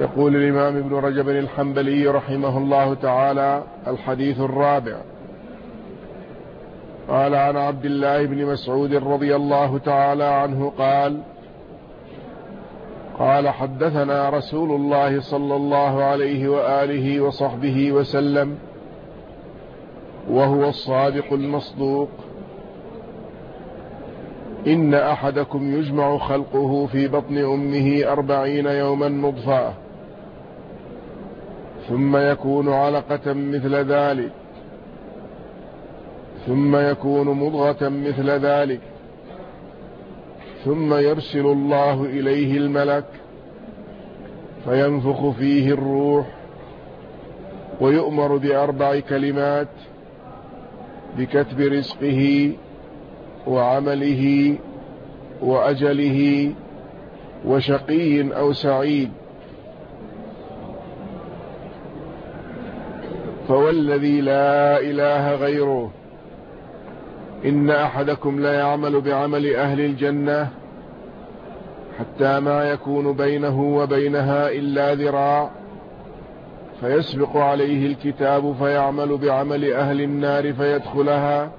يقول الإمام ابن رجب الحنبلي رحمه الله تعالى: الحديث الرابع. قال: عن عبد الله بن مسعود رضي الله تعالى عنه قال: حدثنا رسول الله صلى الله عليه وآله وصحبه وسلم وهو الصادق المصدوق: إن أحدكم يجمع خلقه في بطن أمه 40 يوما نطفة، ثم يكون علقة مثل ذلك، ثم يكون مضغة مثل ذلك، ثم يرسل الله إليه الملك فينفخ فيه الروح، ويؤمر ب4 كلمات: بكتب رزقه وعمله وأجله وشقي أو سعيد. فوالذي لا إله غيره إن أحدكم لا يعمل بعمل أهل الجنة حتى ما يكون بينه وبينها إلا ذراع، فيسبق عليه الكتاب فيعمل بعمل أهل النار فيدخلها،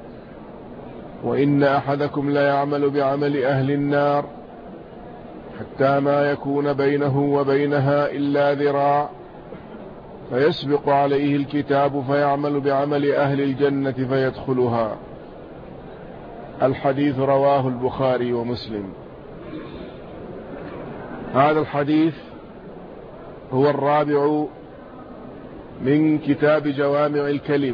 وإن أحدكم لا يعمل بعمل أهل النار حتى ما يكون بينه وبينها إلا ذراع، فيسبق عليه الكتاب فيعمل بعمل أهل الجنة فيدخلها. الحديث رواه البخاري ومسلم. هذا الحديث هو الرابع من كتاب جوامع الكلم،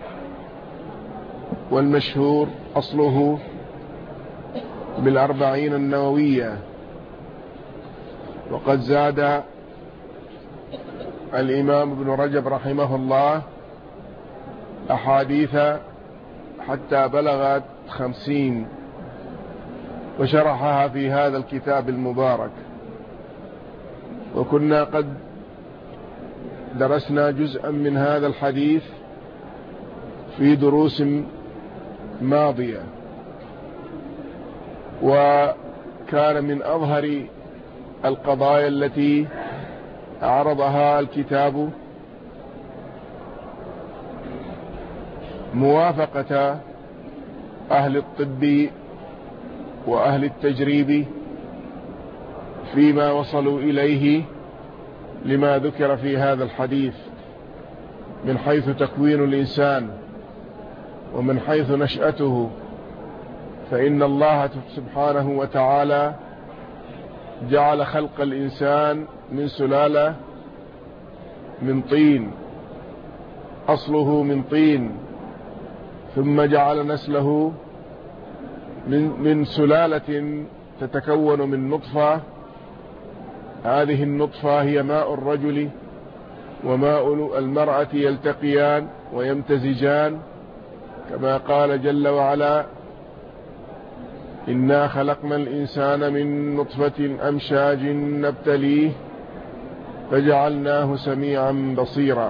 والمشهور أصله بال40 النووية، وقد زاد الإمام ابن رجب رحمه الله أحاديث حتى بلغت 50، وشرحها في هذا الكتاب المبارك. وكنا قد درسنا جزءا من هذا الحديث في دروس ماضية، وكان من أظهر القضايا التي عرضها الكتاب موافقة أهل الطب وأهل التجريب فيما وصلوا إليه لما ذكر في هذا الحديث من حيث تكوين الإنسان ومن حيث نشأته. فإن الله سبحانه وتعالى جعل خلق الإنسان من سلالة من طين، أصله من طين، ثم جعل نسله من سلالة تتكون من نطفة. هذه النطفة هي ماء الرجل وماء المرأة يلتقيان ويمتزجان، كما قال جل وعلا: إنا خلقنا الإنسان من نطفة أمشاج نبتليه فجعلناه سميعا بصيرا.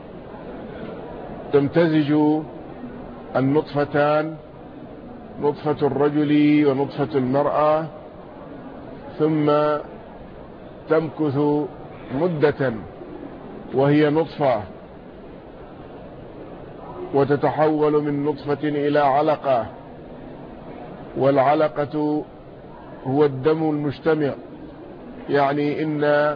تمتزج النطفتان، نطفة الرجل ونطفة المرأة، ثم تمكث مدة وهي نطفة، وتتحول من نطفة إلى علقة، والعلقة هو الدم المجتمع، يعني إن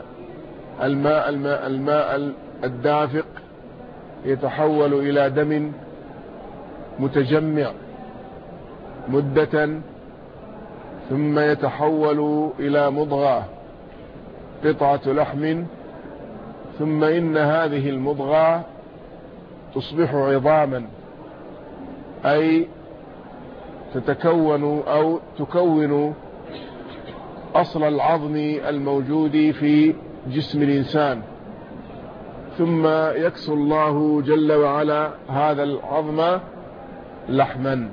الماء الدافق يتحول إلى دم متجمع مدة، ثم يتحول إلى مضغة، قطعة لحم، ثم إن هذه المضغة تصبح عظاما، أي تتكون أو تكون أصل العظم الموجود في جسم الإنسان، ثم يكسو الله جل وعلا هذا العظم لحما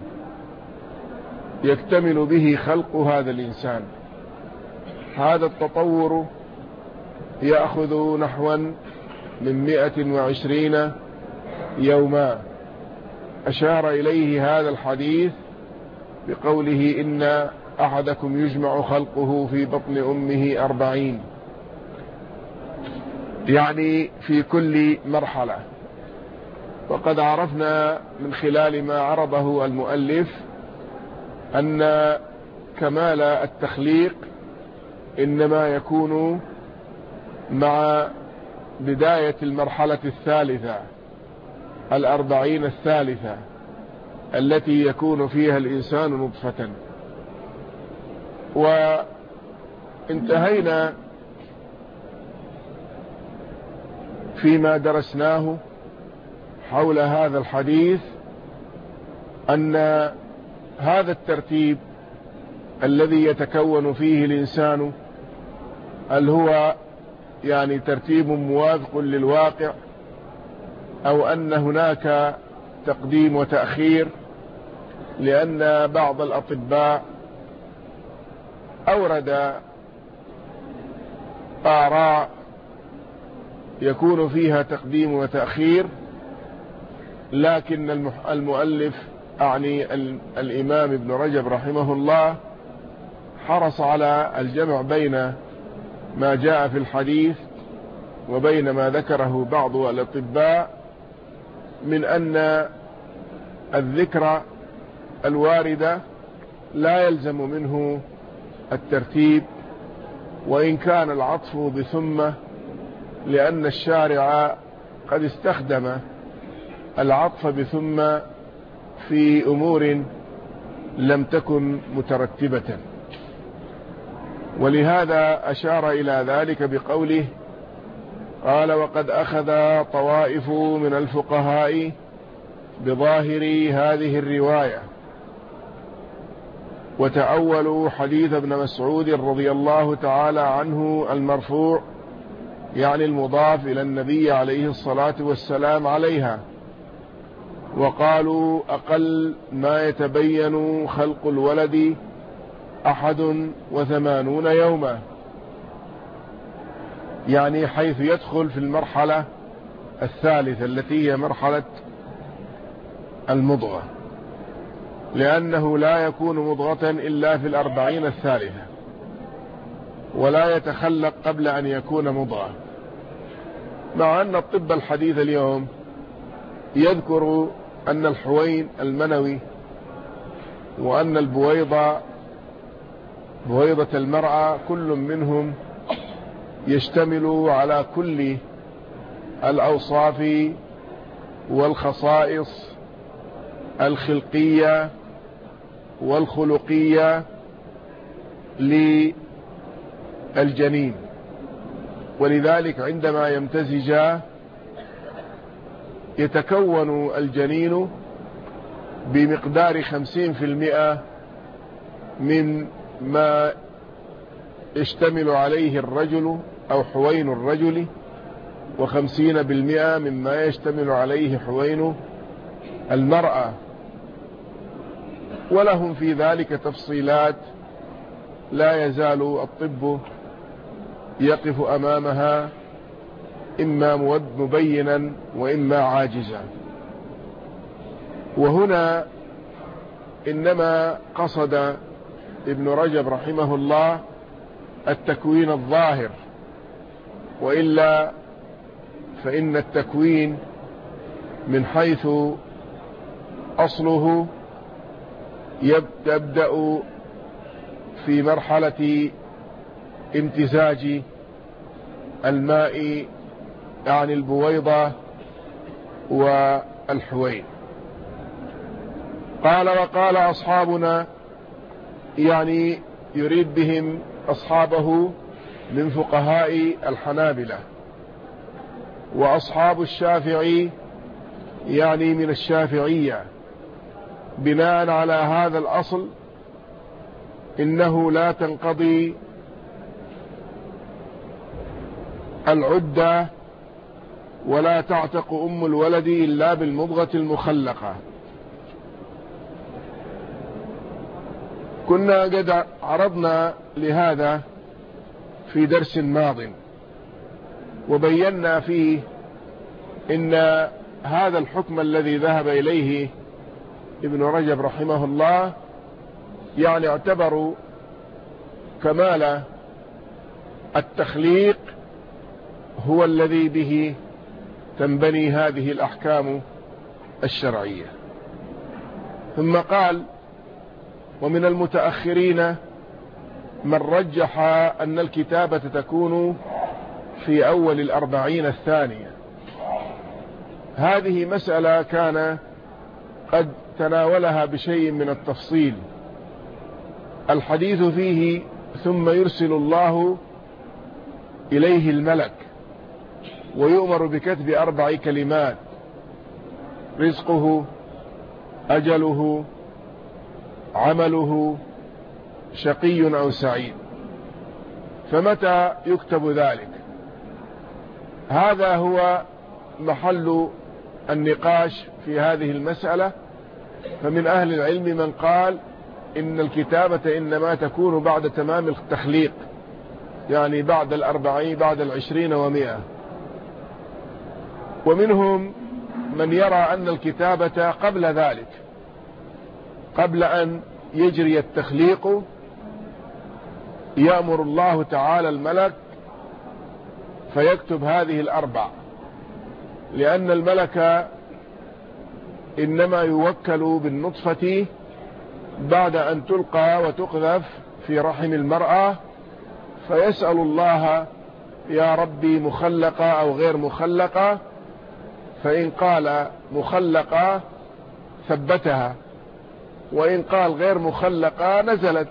يكتمل به خلق هذا الإنسان. هذا التطور يأخذ نحوا من 120 يوما. أشار إليه هذا الحديث بقوله: إن أحدكم يجمع خلقه في بطن أمه 40. يعني في كل مرحلة. وقد عرفنا من خلال ما عرضه المؤلف أن كمال التخليق إنما يكون مع بداية المرحلة الثالثة 40 الثالثة التي يكون فيها الإنسان نطفة. وانتهينا فيما درسناه حول هذا الحديث أن هذا الترتيب الذي يتكون فيه الإنسان هل هو يعني ترتيب موافق للواقع أو أن هناك تقديم وتأخير، لأن بعض الأطباء أورد آراء يكون فيها تقديم وتأخير، لكن المؤلف أعني الإمام ابن رجب رحمه الله حرص على الجمع بين ما جاء في الحديث وبين ما ذكره بعض الأطباء من أن الذكر الواردة لا يلزم منه الترتيب، وإن كان العطف بثم، لأن الشارع قد استخدم العطف بثم في أمور لم تكن مترتبة، ولهذا أشار إلى ذلك بقوله قال وقد أخذ طوائف من الفقهاء بظاهر هذه الرواية وتأولوا حديث ابن مسعود رضي الله تعالى عنه المرفوع، يعني المضاف إلى النبي عليه الصلاة والسلام عليها، وقالوا أقل ما يتبين خلق الولد 81 يوما، يعني حيث يدخل في المرحلة الثالثة التي هي مرحلة المضغة، لأنه لا يكون مضغة إلا في 40 الثالثة، ولا يتخلق قبل أن يكون مضغة. مع أن الطب الحديث اليوم يذكر أن الحوين المنوي وأن بويضة المرأة كل منهم يشتمل على كل الأوصاف والخصائص الخلقية والخلقية للجنين، ولذلك عندما يمتزجا يتكون الجنين بمقدار 50% من ما يشتمل عليه الرجل أو حوين الرجل، و50% مما يشتمل عليه حوين المرأة، ولهم في ذلك تفصيلات لا يزال الطب يقف أمامها إما مبينا وإما عاجزا. وهنا إنما قصد ابن رجب رحمه الله التكوين الظاهر، وإلا فإن التكوين من حيث أصله يبدأ في مرحلة امتزاج الماء يعني البويضة والحوين. قال وقال أصحابنا، يعني يريد بهم أصحابه من فقهاء الحنابلة، وأصحاب الشافعي يعني من الشافعية، بناء على هذا الأصل إنه لا تنقضي العدة ولا تعتق أم الولد إلا بالمضغة المخلقة. كنا قد عرضنا لهذا في درس ماض، وبينا فيه إن هذا الحكم الذي ذهب إليه ابن رجب رحمه الله يعني اعتبروا كمال التخليق هو الذي به تنبني هذه الأحكام الشرعية. ثم قال: ومن المتأخرين من رجح أن الكتابة تكون في أول 40 الثانية. هذه مسألة كان قد تناولها بشيء من التفصيل. الحديث فيه: ثم يرسل الله إليه الملك ويؤمر بكتب 4 كلمات: رزقه، أجله، عمله، شقي أو سعيد. فمتى يكتب ذلك؟ هذا هو محل النقاش في هذه المسألة. فمن أهل العلم من قال إن الكتابة إنما تكون بعد تمام التخليق، يعني بعد 40، بعد 20 و100. ومنهم من يرى أن الكتابة قبل ذلك، قبل أن يجري التخليق يأمر الله تعالى الملك فيكتب هذه 4، لأن الملك إنما يوكل بالنطفة بعد أن تلقى وتقذف في رحم المرأة، فيسأل الله: يا ربي مخلقة أو غير مخلقة؟ فإن قال مخلقة ثبتها، وإن قال غير مخلقة نزلت.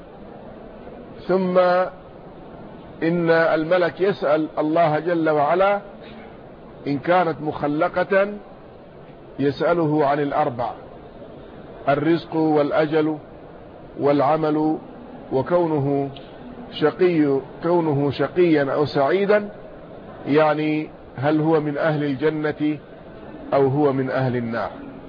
ثم إن الملك يسأل الله جل وعلا إن كانت مخلقة يسأله عن 4: الرزق والأجل والعمل وكونه شقيا أو سعيدا، يعني هل هو من أهل الجنة أو هو من أهل النار.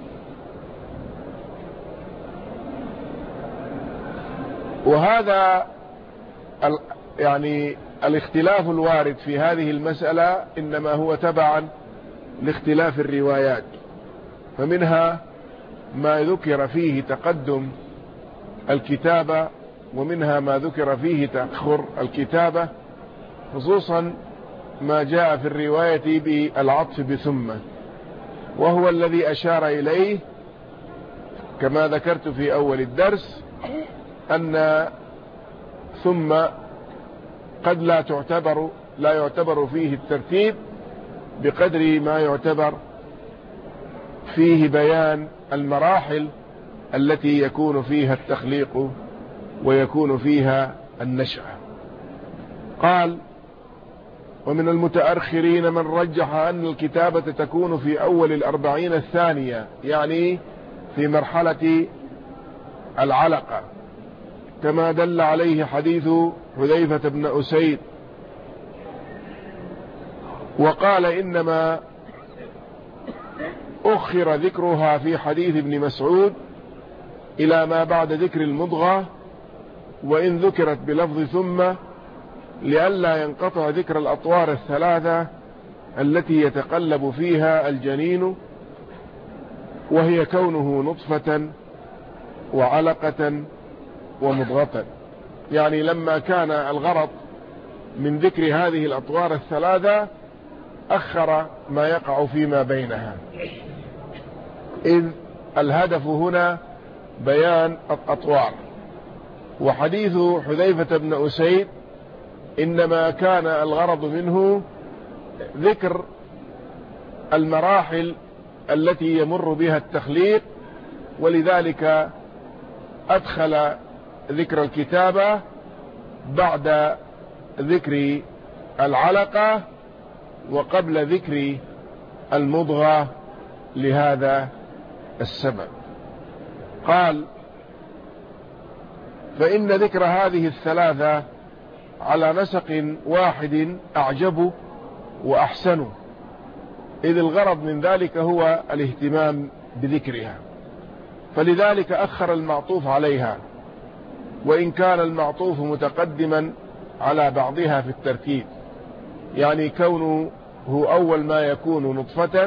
وهذا يعني الاختلاف الوارد في هذه المسألة إنما هو تبعا لاختلاف الروايات، فمنها ما ذكر فيه تقدم الكتابة، ومنها ما ذكر فيه تأخر الكتابة، خصوصا ما جاء في الرواية بالعطف بثم، وهو الذي أشار إليه كما ذكرت في أول الدرس أن ثم قد لا يعتبر فيه الترتيب بقدر ما يعتبر فيه بيان المراحل التي يكون فيها التخليق ويكون فيها النشأة. قال: ومن المتأخرين من رجح أن الكتابة تكون في أول 40 الثانية، يعني في مرحلة العلقة، كما دل عليه حديث حذيفة بن أسيد. وقال: إنما أخر ذكرها في حديث ابن مسعود إلى ما بعد ذكر المضغة، وإن ذكرت بلفظ ثم لئلا ينقطع ذكر الأطوار 3 التي يتقلب فيها الجنين، وهي كونه نطفة وعلقة ومضغة. يعني لما كان الغرض من ذكر هذه الأطوار 3 أخر ما يقع فيما بينها، إذ الهدف هنا بيان الأطوار. وحديث حذيفة بن أسيد إنما كان الغرض منه ذكر المراحل التي يمر بها التخليق، ولذلك أدخل ذكر الكتابة بعد ذكر العلقة وقبل ذكر المضغة لهذا السبب. قال: فإن ذكر هذه 3 على نسق واحد أعجب وأحسن، إذ الغرض من ذلك هو الاهتمام بذكرها، فلذلك أخر المعطوف عليها، وإن كان المعطوف متقدما على بعضها في الترتيب، يعني كونه هو أول ما يكون نطفة،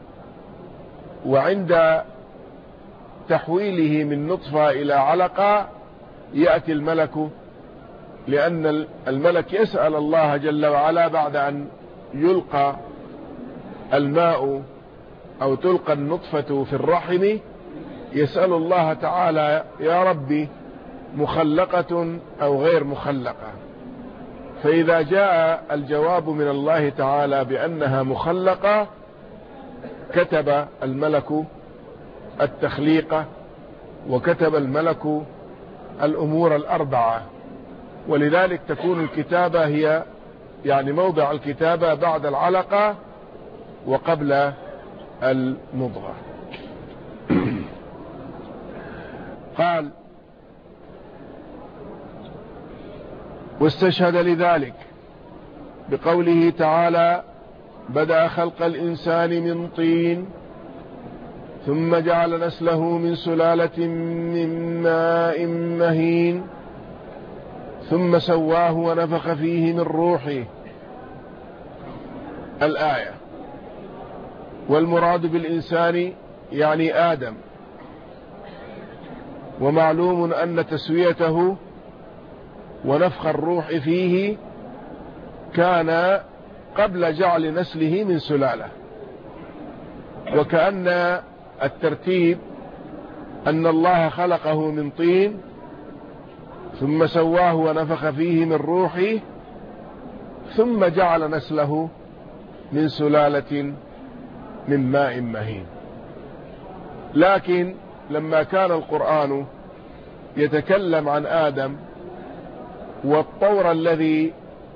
وعند تحويله من نطفة إلى علقة يأتي الملك، لأن الملك يسأل الله جل وعلا بعد أن يلقى الماء أو تلقى النطفة في الرحم يسأل الله تعالى يا ربي مخلقة أو غير مخلقة، فإذا جاء الجواب من الله تعالى بأنها مخلقة كتب الملك التخليق وكتب الملك الأمور الأربعة، ولذلك تكون الكتابة هي يعني موضع الكتابة بعد العلقة وقبل المضغة. قال واستشهد لذلك بقوله تعالى بدأ خلق الإنسان من طين ثم جعل نسله من سلالة من ماء مهين ثم سواه ونفخ فيه من روحه. الآية. والمراد بالإنسان يعني آدم، ومعلوم أن تسويته ونفخ الروح فيه كان قبل جعل نسله من سلالة، وكأن الترتيب أن الله خلقه من طين ثم سواه ونفخ فيه من روحه ثم جعل نسله من سلالة من ماء مهين. لكن لما كان القرآن يتكلم عن آدم والطور الذي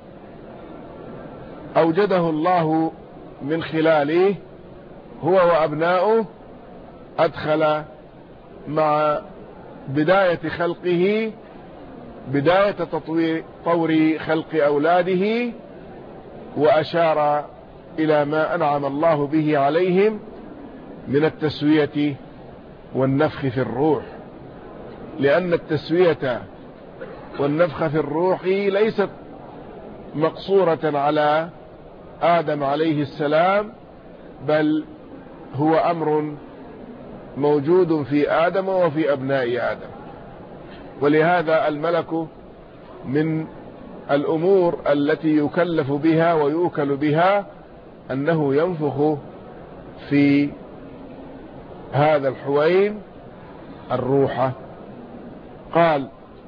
أوجده الله من خلاله هو وأبناؤه، أدخل مع بداية خلقه بداية طور خلق أولاده، وأشار إلى ما أنعم الله به عليهم من التسوية والنفخ في الروح، لأن التسوية والنفخ في الروح ليست مقصورة على آدم عليه السلام، بل هو أمر موجود في آدم وفي أبناء آدم. ولهذا الملك من الأمور التي يكلف بها ويؤكل بها أنه ينفخ في هذا الحوين الروح. قال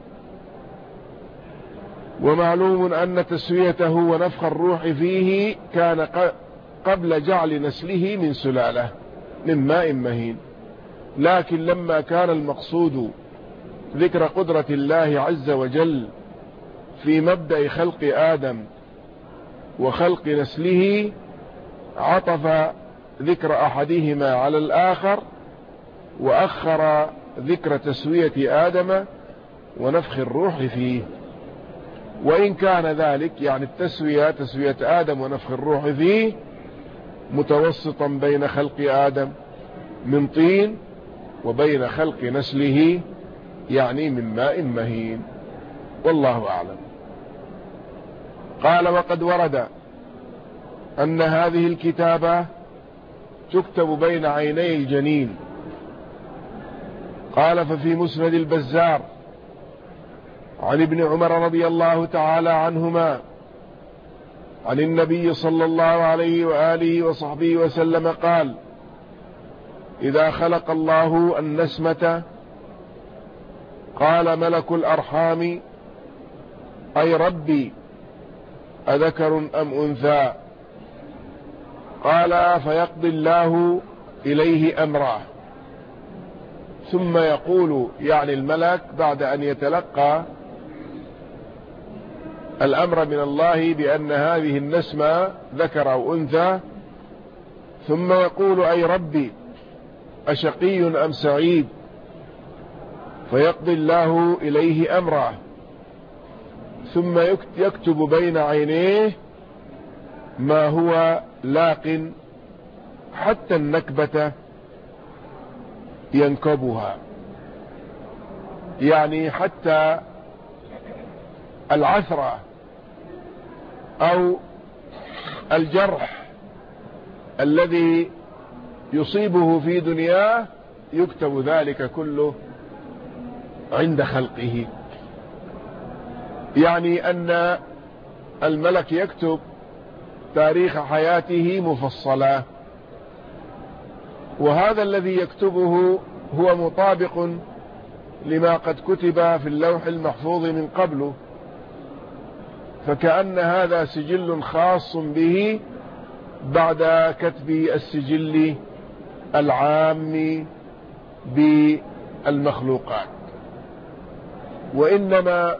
ومعلوم أن تسويته ونفخ الروح فيه كان قبل جعل نسله من سلالة من ماء مهين، لكن لما كان المقصود ذكر قدرة الله عز وجل في مبدأ خلق آدم وخلق نسله عطف ذكر أحدهما على الآخر وأخر ذكر تسوية آدم ونفخ الروح فيه. وإن كان ذلك يعني تسوية آدم ونفخ الروح فيه متوسطا بين خلق آدم من طين وبين خلق نسله يعني من ماء مهين، والله أعلم. قال وقد ورد أن هذه الكتابة تكتب بين عيني الجنين. قال ففي مسند البزار عن ابن عمر رضي الله تعالى عنهما عن النبي صلى الله عليه وآله وصحبه وسلم قال إذا خلق الله النسمة قال ملك الأرحام أي ربي أذكر أم أنثى؟ قال فيقضي الله إليه أمره، ثم يقول يعني الملك بعد أن يتلقى الأمر من الله بأن هذه النسمة ذكر أو أنثى، ثم يقول أي ربي أشقي أم سعيد؟ فيقضي الله إليه أمره، ثم يكتب بين عينيه ما هو لاق حتى النكبة ينكبها، يعني حتى العثرة أو الجرح الذي يصيبه في دنياه يكتب ذلك كله عند خلقه. يعني أن الملك يكتب تاريخ حياته مفصلا، وهذا الذي يكتبه هو مطابق لما قد كتب في اللوح المحفوظ من قبله، فكأن هذا سجل خاص به بعد كتب السجل العام بالمخلوقات. وإنما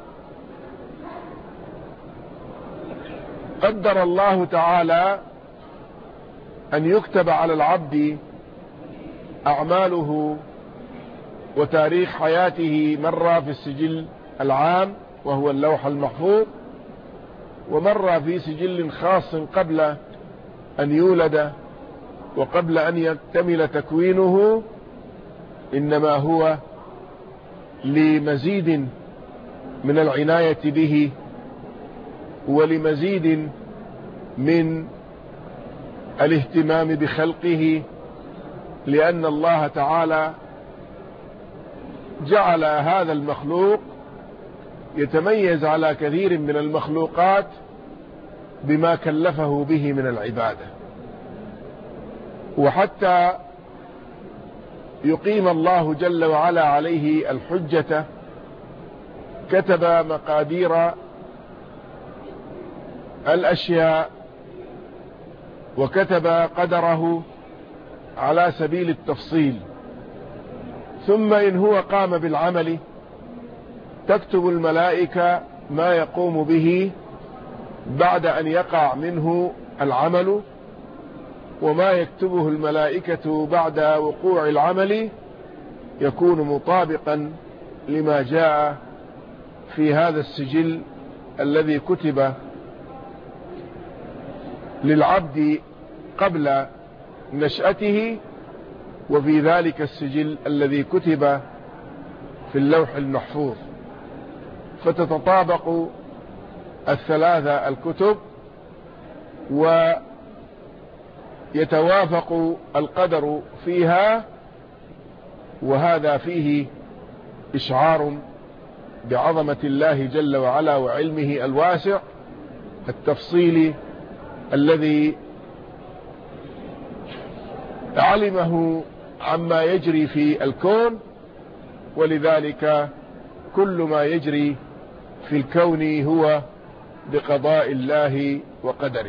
قدر الله تعالى أن يكتب على العبد أعماله وتاريخ حياته مرة في السجل العام وهو اللوح المحفوظ، ومرة في سجل خاص قبل أن يولد وقبل أن يكتمل تكوينه، إنما هو لمزيد من العناية به ولمزيد من الاهتمام بخلقه، لأن الله تعالى جعل هذا المخلوق يتميز على كثير من المخلوقات بما كلفه به من العبادة. وحتى يقيم الله جل وعلا عليه الحجة كتب مقادير الأشياء وكتب قدره على سبيل التفصيل، ثم إن هو قام بالعمل تكتب الملائكة ما يقوم به بعد أن يقع منه العمل، وما يكتبه الملائكة بعد وقوع العمل يكون مطابقا لما جاء في هذا السجل الذي كتب للعبد قبل نشأته، وفي ذلك السجل الذي كتب في اللوح المحفوظ، فتتطابق الثلاثة الكتب ويتوافق القدر فيها، وهذا فيه إشعار بعظمة الله جل وعلا وعلمه الواسع التفصيلي الذي علمه عما يجري في الكون، ولذلك كل ما يجري في الكون هو بقضاء الله وقدره.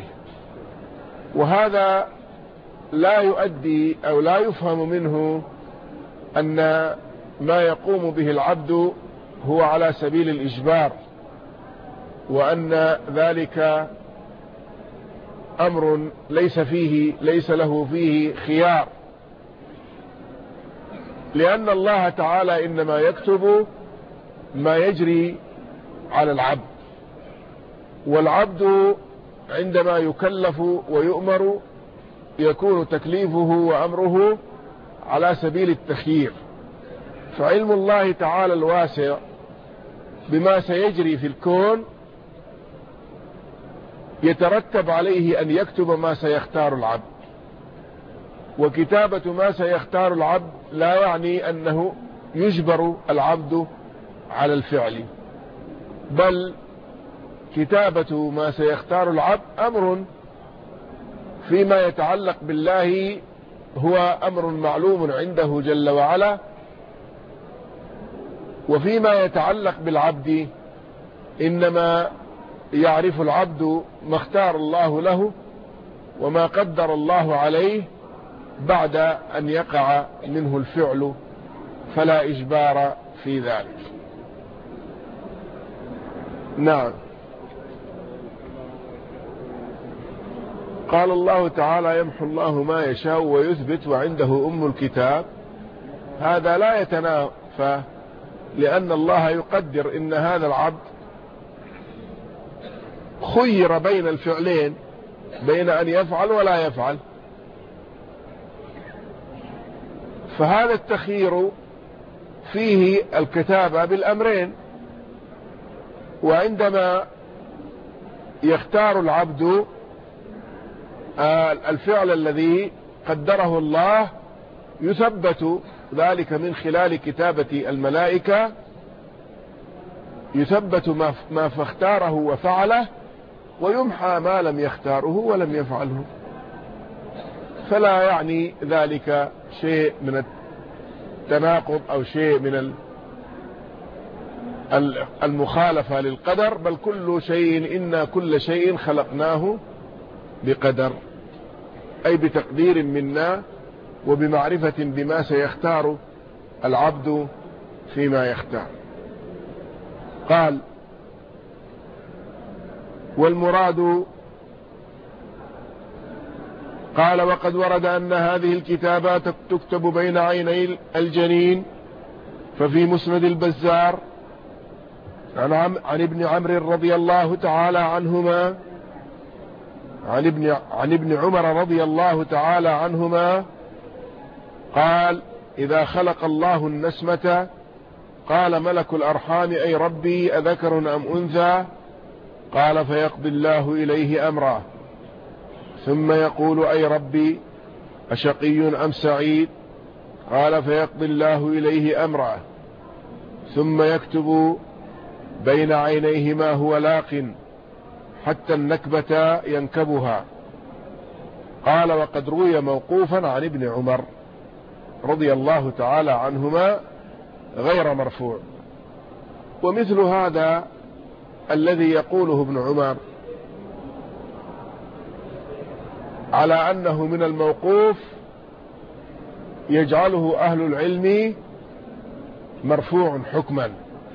وهذا لا يؤدي أو لا يفهم منه أن ما يقوم به العبد هو على سبيل الإجبار، وأن ذلك أمر ليس له فيه خيار، لأن الله تعالى إنما يكتب ما يجري على العبد، والعبد عندما يكلف ويؤمر يكون تكليفه وأمره على سبيل التخيير. فعلم الله تعالى الواسع بما سيجري في الكون يترتب عليه أن يكتب ما سيختار العبد، وكتابة ما سيختار العبد لا يعني أنه يجبر العبد على الفعل، بل كتابة ما سيختار العبد أمر فيما يتعلق بالله هو أمر معلوم عنده جل وعلا، وفيما يتعلق بالعبد إنما يعرف العبد ما اختار الله له وما قدر الله عليه بعد أن يقع منه الفعل، فلا إجبار في ذلك. نعم. قال الله تعالى: يمحو الله ما يشاء ويثبت وعنده أم الكتاب. هذا لا يتنافى، لأن الله يقدر إن هذا العبد خير بين الفعلين، بين أن يفعل ولا يفعل، فهذا التخيير فيه الكتابة بالأمرين. وعندما يختار العبد الفعل الذي قدره الله يثبت ذلك من خلال كتابة الملائكة، يثبت ما فاختاره وفعله، ويمحى ما لم يختاره ولم يفعله. فلا يعني ذلك شيء من التناقض أو شيء من المخالفة للقدر، بل كل شيء إنا كل شيء خلقناه بقدر، أي بتقدير منا وبمعرفة بما سيختار العبد فيما يختار. قال: والمراد قال: وقد ورد أن هذه الكتابات تكتب بين عيني الجنين، ففي مسند البزار عن ابن عمرو رضي الله تعالى عنهما عن ابن عمر رضي الله تعالى عنهما قال: إذا خلق الله النسمة قال ملك الأرحام: أي ربي أذكر أم أنثى؟ قال: فيقضي الله إليه أمره، ثم يقول: أي ربي أشقي أم سعيد؟ قال: فيقضي الله إليه أمره، ثم يكتب بين عينيه ما هو لاق حتى النكبة ينكبها. قال: وقد روي موقوفا عن ابن عمر رضي الله تعالى عنهما غير مرفوع. ومثل هذا الذي يقوله ابن عمر على أنه من الموقوف يجعله أهل العلم مرفوع حكما،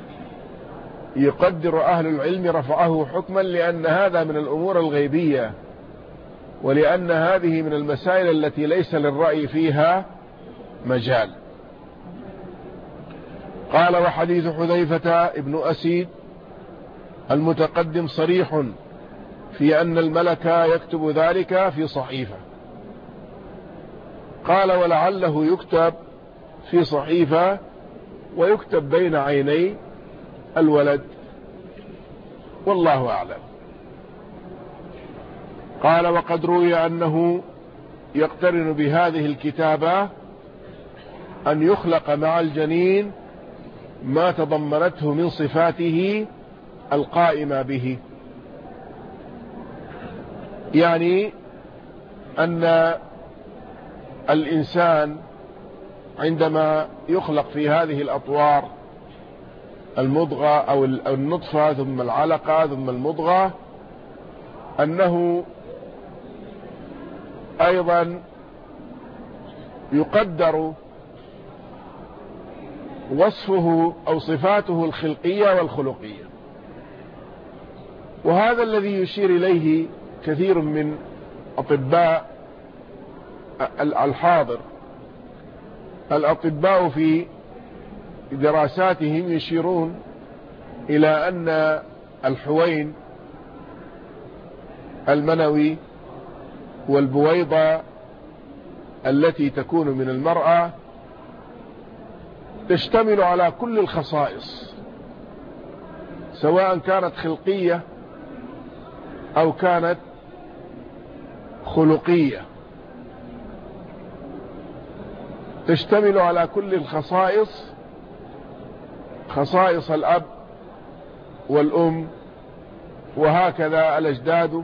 يقدر أهل العلم رفعه حكما، لأن هذا من الأمور الغيبية، ولأن هذه من المسائل التي ليس للرأي فيها مجال. قال: وحديث حذيفة ابن أسيد المتقدم صريح في أن الملك يكتب ذلك في صحيفة. قال: ولعله يكتب في صحيفة ويكتب بين عيني الولد، والله أعلم. قال: وقد روي أنه يقترن بهذه الكتابة أن يخلق مع الجنين ما تضمنته من صفاته القائمة به، يعني أن الإنسان عندما يخلق في هذه الأطوار، المضغة أو النطفة ثم العلقة ثم المضغة، أنه أيضا يقدر وصفه أو صفاته الخلقية والخلقية. وهذا الذي يشير إليه كثير من أطباء الحاضر. الأطباء في دراساتهم يشيرون إلى أن الحوين المنوي والبويضة التي تكون من المرأة تشتمل على كل الخصائص، سواء كانت خلقية أو كانت خلقية، تشتمل على كل الخصائص، خصائص الأب والأم وهكذا الأجداد.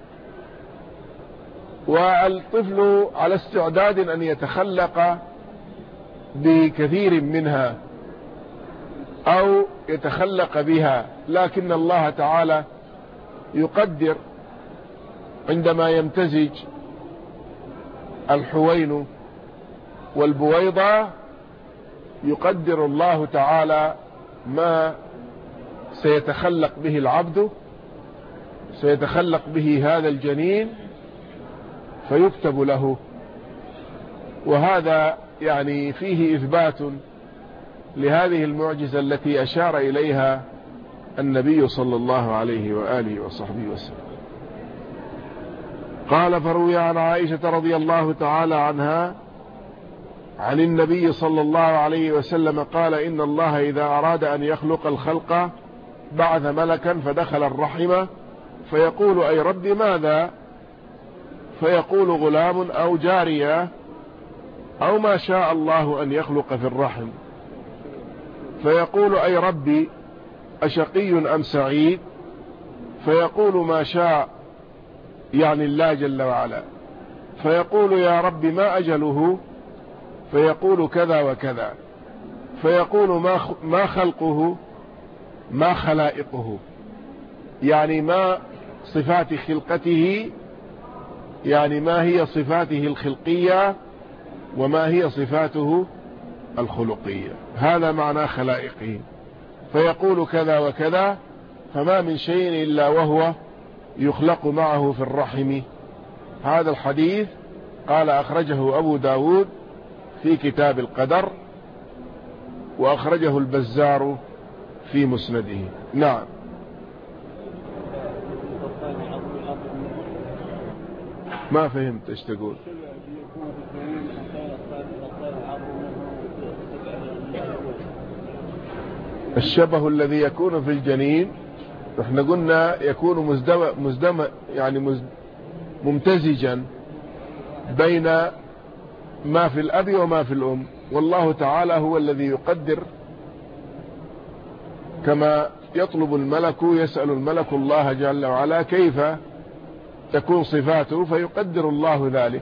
والطفل على استعداد أن يتخلق بكثير منها أو يتخلق بها، لكن الله تعالى يقدر عندما يمتزج الحوين والبويضة، يقدر الله تعالى ما سيتخلق به العبد، سيتخلق به هذا الجنين فيكتب له. وهذا يعني فيه إثبات لهذه المعجزة التي أشار إليها النبي صلى الله عليه وآله وصحبه وسلم. قال: فروي عن عائشة رضي الله تعالى عنها عن النبي صلى الله عليه وسلم قال: إن الله إذا أراد أن يخلق الخلق بعث ملكا فدخل الرحم فيقول: أي رب ماذا؟ فيقول: غلام أو جارية أو ما شاء الله أن يخلق في الرحم. فيقول: أي ربي أشقي أم سعيد؟ فيقول ما شاء، يعني الله جل وعلا، فيقول يا رب ما أجله؟ فيقول كذا وكذا. فيقول ما خلقه؟ ما خلائقه، يعني ما صفات خلقته، يعني ما هي صفاته الخلقية وما هي صفاته الخلقية، هذا معنى خلائقه. فيقول كذا وكذا، فما من شيء إلا وهو يخلق معه في الرحم. هذا الحديث قال أخرجه أبو داود في كتاب القدر، وأخرجه البزار في مسنده. نعم. ما فهمت ايش تقول. الشبه الذي يكون في الجنين، احنا قلنا يكون ممتزجا بين ما في الأب وما في الأم، والله تعالى هو الذي يقدر، كما يطلب الملك، يسأل الملك الله جل وعلا كيف تكون صفاته، فيقدر الله ذلك.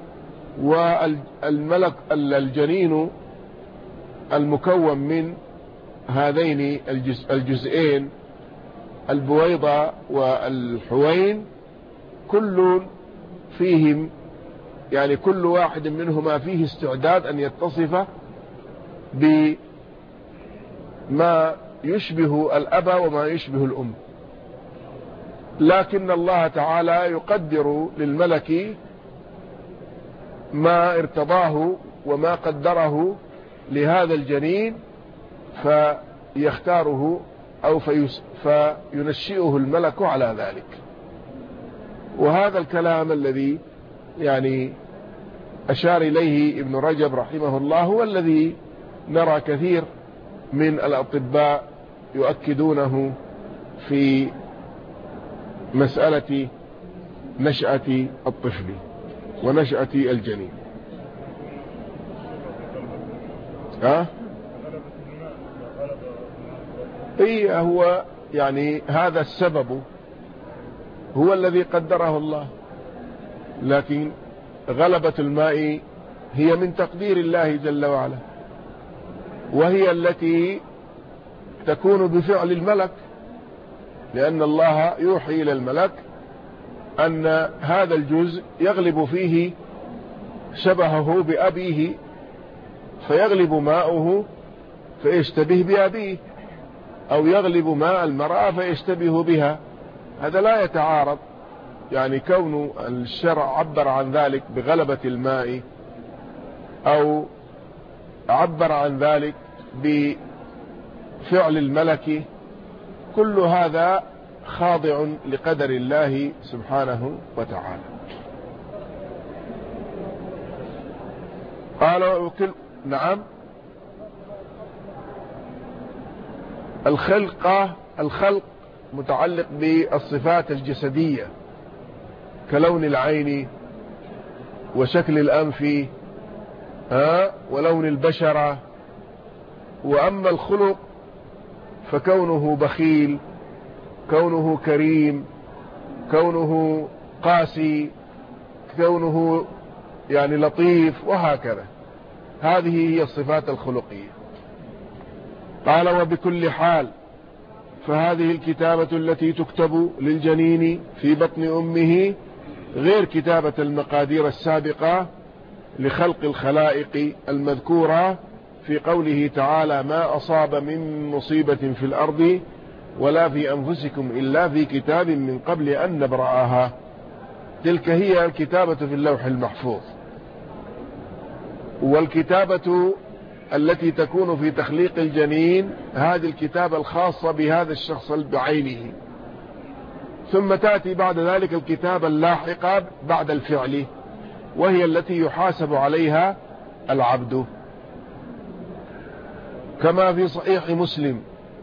والملك الجنين المكون من هذين الجزئين، البويضة والحوين، كل فيهم يعني كل واحد منهما فيه استعداد أن يتصف بما يشبه الأب وما يشبه الأم، لكن الله تعالى يقدر للملك ما ارتضاه وما قدره لهذا الجنين، فيختاره أو فينشئه الملك على ذلك. وهذا الكلام الذي يعني أشار إليه ابن رجب رحمه الله هو الذي نرى كثير من الأطباء يؤكدونه في مسألة نشأة الطفل ونشأة الجنين. هو يعني هذا السبب هو الذي قدره الله، لكن غلبة الماء هي من تقدير الله جل وعلا، وهي التي تكون بفعل الملك، لأن الله يوحي إلى الملك أن هذا الجزء يغلب فيه شبهه بأبيه، فيغلب ماؤه فيشتبه بأبيه، أو يغلب ماء المرأة فيشتبه بها. هذا لا يتعارض، يعني كون الشرع عبر عن ذلك بغلبة الماء أو عبر عن ذلك بفعل الملك، كل هذا خاضع لقدر الله سبحانه وتعالى. قال نعم. الخلق متعلق بالصفات الجسدية كلون العين وشكل الأنف ولون البشرة. وأما الخلق فكونه بخيل، كونه كريم، كونه قاسي، كونه يعني لطيف، وهكذا. هذه هي الصفات الخلقية. قال وبكل حال فهذه الكتابة التي تكتب للجنين في بطن أمه غير كتابة المقادير السابقة لخلق الخلائق المذكورة في قوله تعالى ما أصاب من مصيبة في الأرض ولا في أنفسكم إلا في كتاب من قبل أن نبرأها. تلك هي الكتابة في اللوح المحفوظ. والكتابة التي تكون في تخليق الجنين هذه الكتابة الخاصة بهذا الشخص بعينه، ثم تأتي بعد ذلك الكتابة اللاحقة بعد الفعل، وهي التي يحاسب عليها العبد، كما في صحيح مسلم.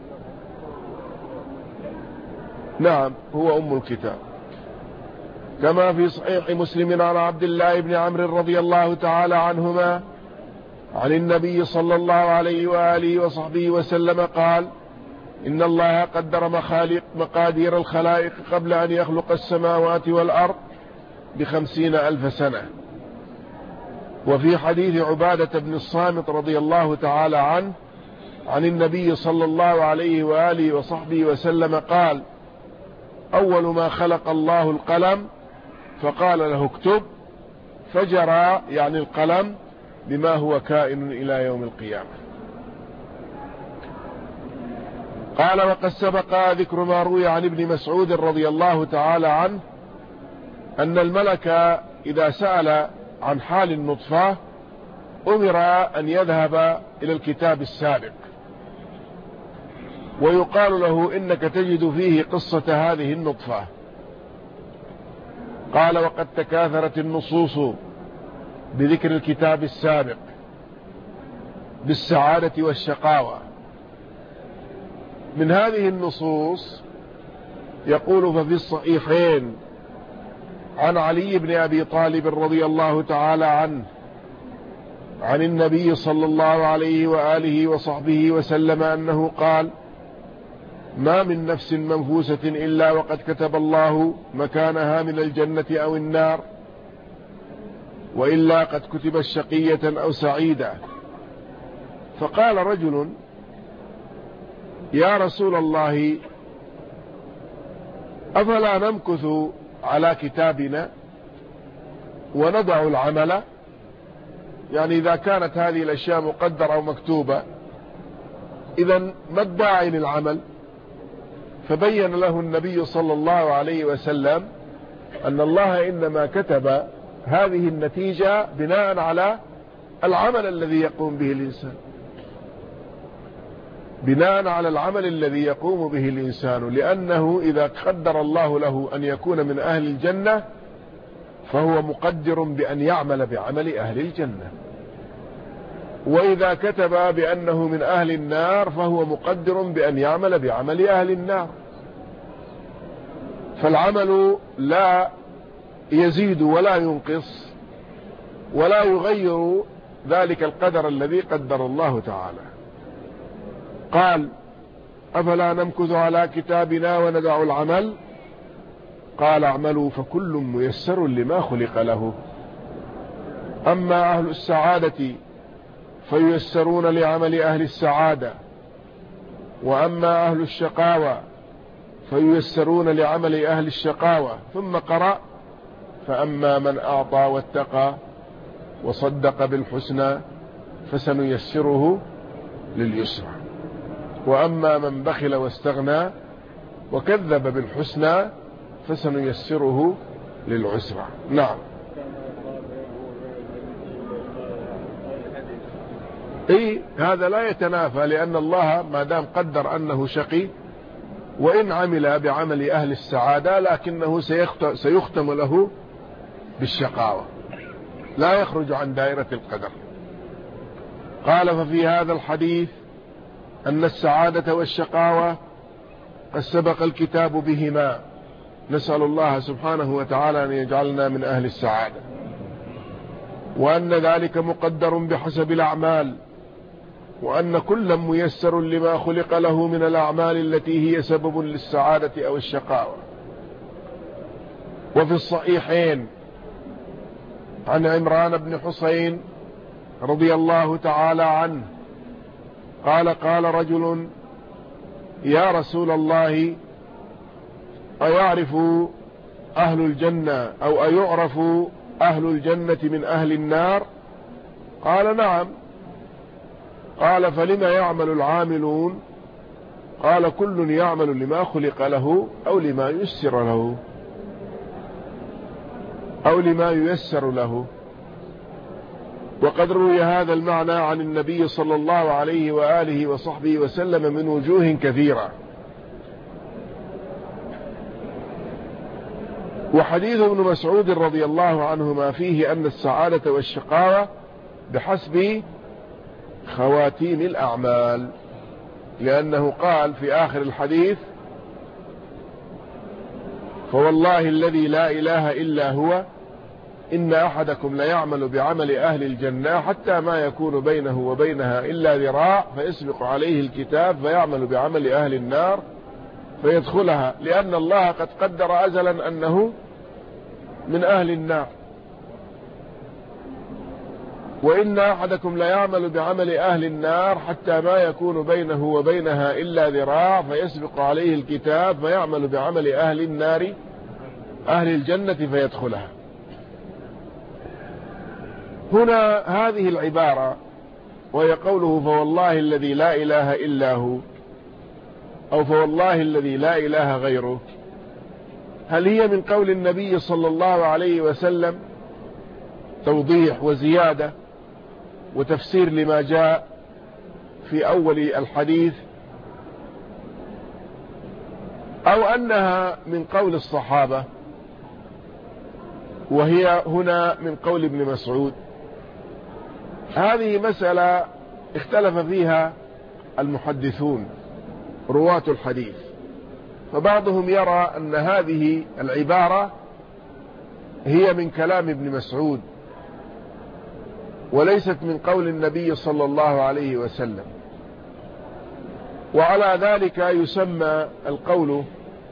نعم هو أم الكتاب. كما في صحيح مسلم عن عبد الله بن عمرو رضي الله تعالى عنهما عن النبي صلى الله عليه وآله وصحبه وسلم قال إن الله قدر مقادير الخلائق قبل أن يخلق السماوات والأرض ب50,000 سنة. وفي حديث عبادة بن الصامت رضي الله تعالى عنه عن النبي صلى الله عليه وآله وصحبه وسلم قال: أول ما خلق الله القلم فقال له اكتب، فجرى يعني القلم بما هو كائن إلى يوم القيامة. قال: وقد سبق ذكر ما روي عن ابن مسعود رضي الله تعالى عنه أن الملك إذا سأل عن حال النطفة أمر أن يذهب إلى الكتاب السابق ويقال له: إنك تجد فيه قصة هذه النطفة. قال: وقد تكاثرت النصوص بذكر الكتاب السابق بالسعادة والشقاوة. من هذه النصوص يقول: ففي الصحيحين عن علي بن أبي طالب رضي الله تعالى عنه عن النبي صلى الله عليه وآله وصحبه وسلم أنه قال: ما من نفس منفوسة إلا وقد كتب الله مكانها من الجنة أو النار، وإلا قد كتب شقية أو سعيدة. فقال رجل: يا رسول الله، أفلا نمكث على كتابنا وندع العمل؟ يعني إذا كانت هذه الأشياء مقدرة ومكتوبة إذن ما الداعي للعمل؟ فبين له النبي صلى الله عليه وسلم أن الله إنما كتب هذه النتيجة بناء على العمل الذي يقوم به الإنسان، بناء على العمل الذي يقوم به الإنسان، لأنه إذا قدر الله له أن يكون من أهل الجنة فهو مقدر بأن يعمل بعمل أهل الجنة، وإذا كتب بأنه من أهل النار فهو مقدر بأن يعمل بعمل أهل النار. فالعمل لا يزيد ولا ينقص ولا يغير ذلك القدر الذي قدر الله تعالى. قال: أفلا نمكث على كتابنا وندع العمل؟ قال: اعملوا فكل ميسر لما خلق له. أما أهل السعادة فييسرون لعمل أهل السعادة، وأما أهل الشقاوة فييسرون لعمل أهل الشقاوة. ثم قرأ: فأما من أعطى واتقى وصدق بالحسنى فسنيسره لليسرى، وأما من بخل واستغنى وكذب بالحسنى فسنيسره للعسرى. نعم. هذا لا يتنافى، لأن الله ما دام قدر أنه شقي وإن عمل بعمل أهل السعادة لكنه سيختم له بالشقاوة، لا يخرج عن دائرة القدر. قال: ففي هذا الحديث أن السعادة والشقاوة قد سبق الكتاب بهما، نسأل الله سبحانه وتعالى أن يجعلنا من أهل السعادة، وأن ذلك مقدر بحسب الأعمال، وأن كل ميسر لما خلق له من الأعمال التي هي سبب للسعادة أو الشقاوة. وفي الصحيحين عن عمران بن حسين رضي الله تعالى عنه قال: قال رجل: يا رسول الله، أيعرف أهل الجنة أو أيعرف أهل الجنة من أهل النار؟ قال: نعم. قال: فلما يعمل العاملون؟ قال: كل يعمل لما خلق له أو لما ييسر له أو لما ييسر له. وقد روي هذا المعنى عن النبي صلى الله عليه وآله وصحبه وسلم من وجوه كثيرة. وحديث ابن مسعود رضي الله عنهما فيه أن السعادة والشقاوة بحسب خواتيم الأعمال، لأنه قال في آخر الحديث: فوالله الذي لا إله إلا هو إن أحدكم ليعمل بعمل أهل الجنة حتى ما يكون بينه وبينها إلا ذراع فيسبق عليه الكتاب فيعمل بعمل أهل النار فيدخلها، لأن الله قد قدر أزلا أنه من أهل النار. وإن أحدكم ليعمل بعمل أهل النار حتى ما يكون بينه وبينها إلا ذراع فيسبق عليه الكتاب فيعمل بعمل أهل النار أهل الجنة فيدخلها. هنا هذه العبارة وهي قوله فوالله الذي لا إله إلا هو أو فوالله الذي لا إله غيره، هل هي من قول النبي صلى الله عليه وسلم توضيح وزيادة وتفسير لما جاء في أول الحديث، أو أنها من قول الصحابة وهي هنا من قول ابن مسعود؟ هذه مسألة اختلف فيها المحدثون رواة الحديث، فبعضهم يرى أن هذه العبارة هي من كلام ابن مسعود وليست من قول النبي صلى الله عليه وسلم، وعلى ذلك يسمى القول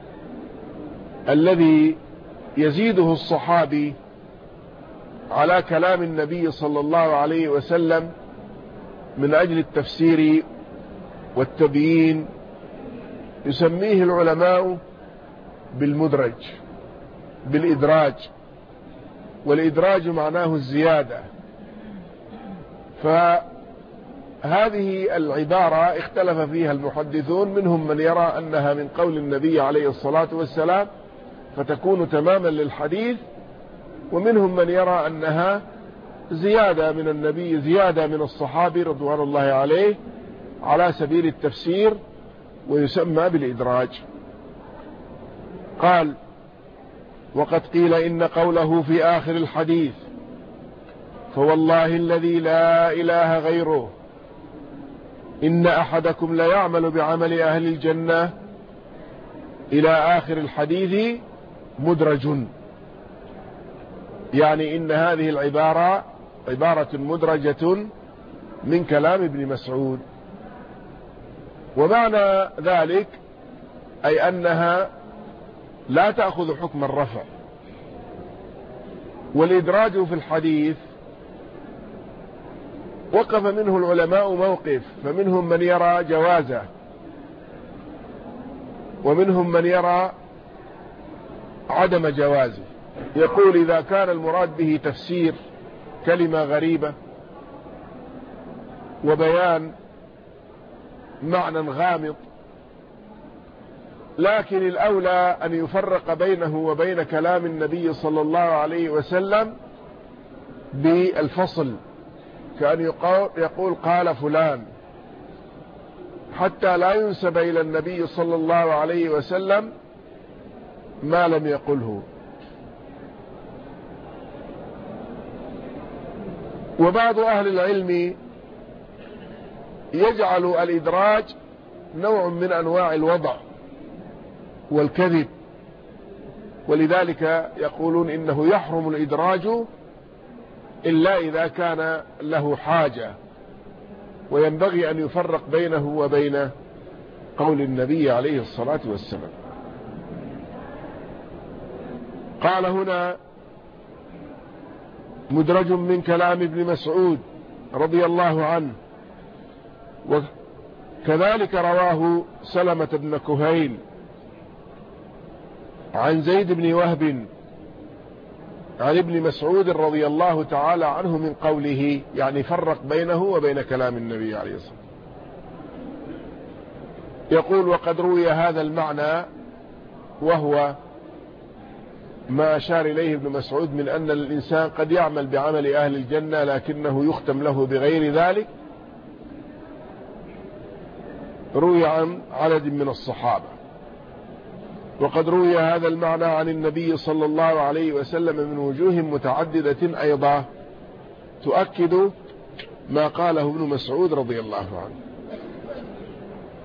الذي يزيده الصحابي على كلام النبي صلى الله عليه وسلم من أجل التفسير والتبيين، يسميه العلماء بالمدرج بالإدراج، والإدراج معناه الزيادة. فهذه العبارة اختلف فيها المحدثون، منهم من يرى أنها من قول النبي عليه الصلاة والسلام فتكون تماما للحديث، ومنهم من يرى أنها زيادة من النبي، زيادة من الصحابي رضوان الله عليه على سبيل التفسير، ويسمى بالإدراج. قال وقد قيل إن قوله في آخر الحديث فوالله الذي لا إله غيره إن أحدكم ليعمل بعمل أهل الجنة إلى آخر الحديث مدرج، يعني إن هذه العبارة عبارة مدرجة من كلام ابن مسعود. ومعنى ذلك أي أنها لا تأخذ حكم الرفع. والإدراج في الحديث وقف منه العلماء موقف، فمنهم من يرى جوازه ومنهم من يرى عدم جوازه. يقول إذا كان المراد به تفسير كلمة غريبة وبيان معنى غامض، لكن الأولى أن يفرق بينه وبين كلام النبي صلى الله عليه وسلم بالفصل، كأن يقول قال فلان، حتى لا ينسب إلى النبي صلى الله عليه وسلم ما لم يقله. وبعض أهل العلم يجعل الإدراج نوع من أنواع الوضع والكذب، ولذلك يقولون إنه يحرم الإدراج إلا إذا كان له حاجة، وينبغي أن يفرق بينه وبين قول النبي عليه الصلاة والسلام. قال هنا مدرج من كلام ابن مسعود رضي الله عنه، وكذلك رواه سلمة بن كهيل عن زيد بن وهب عن ابن مسعود رضي الله تعالى عنه من قوله، يعني فرق بينه وبين كلام النبي عليه الصلاة والسلام. يقول وقد روي هذا المعنى، وهو ما أشار إليه ابن مسعود من أن الإنسان قد يعمل بعمل أهل الجنة لكنه يختم له بغير ذلك، روي عن عدد من الصحابة. وقد روي هذا المعنى عن النبي صلى الله عليه وسلم من وجوه متعددة أيضا تؤكد ما قاله ابن مسعود رضي الله عنه.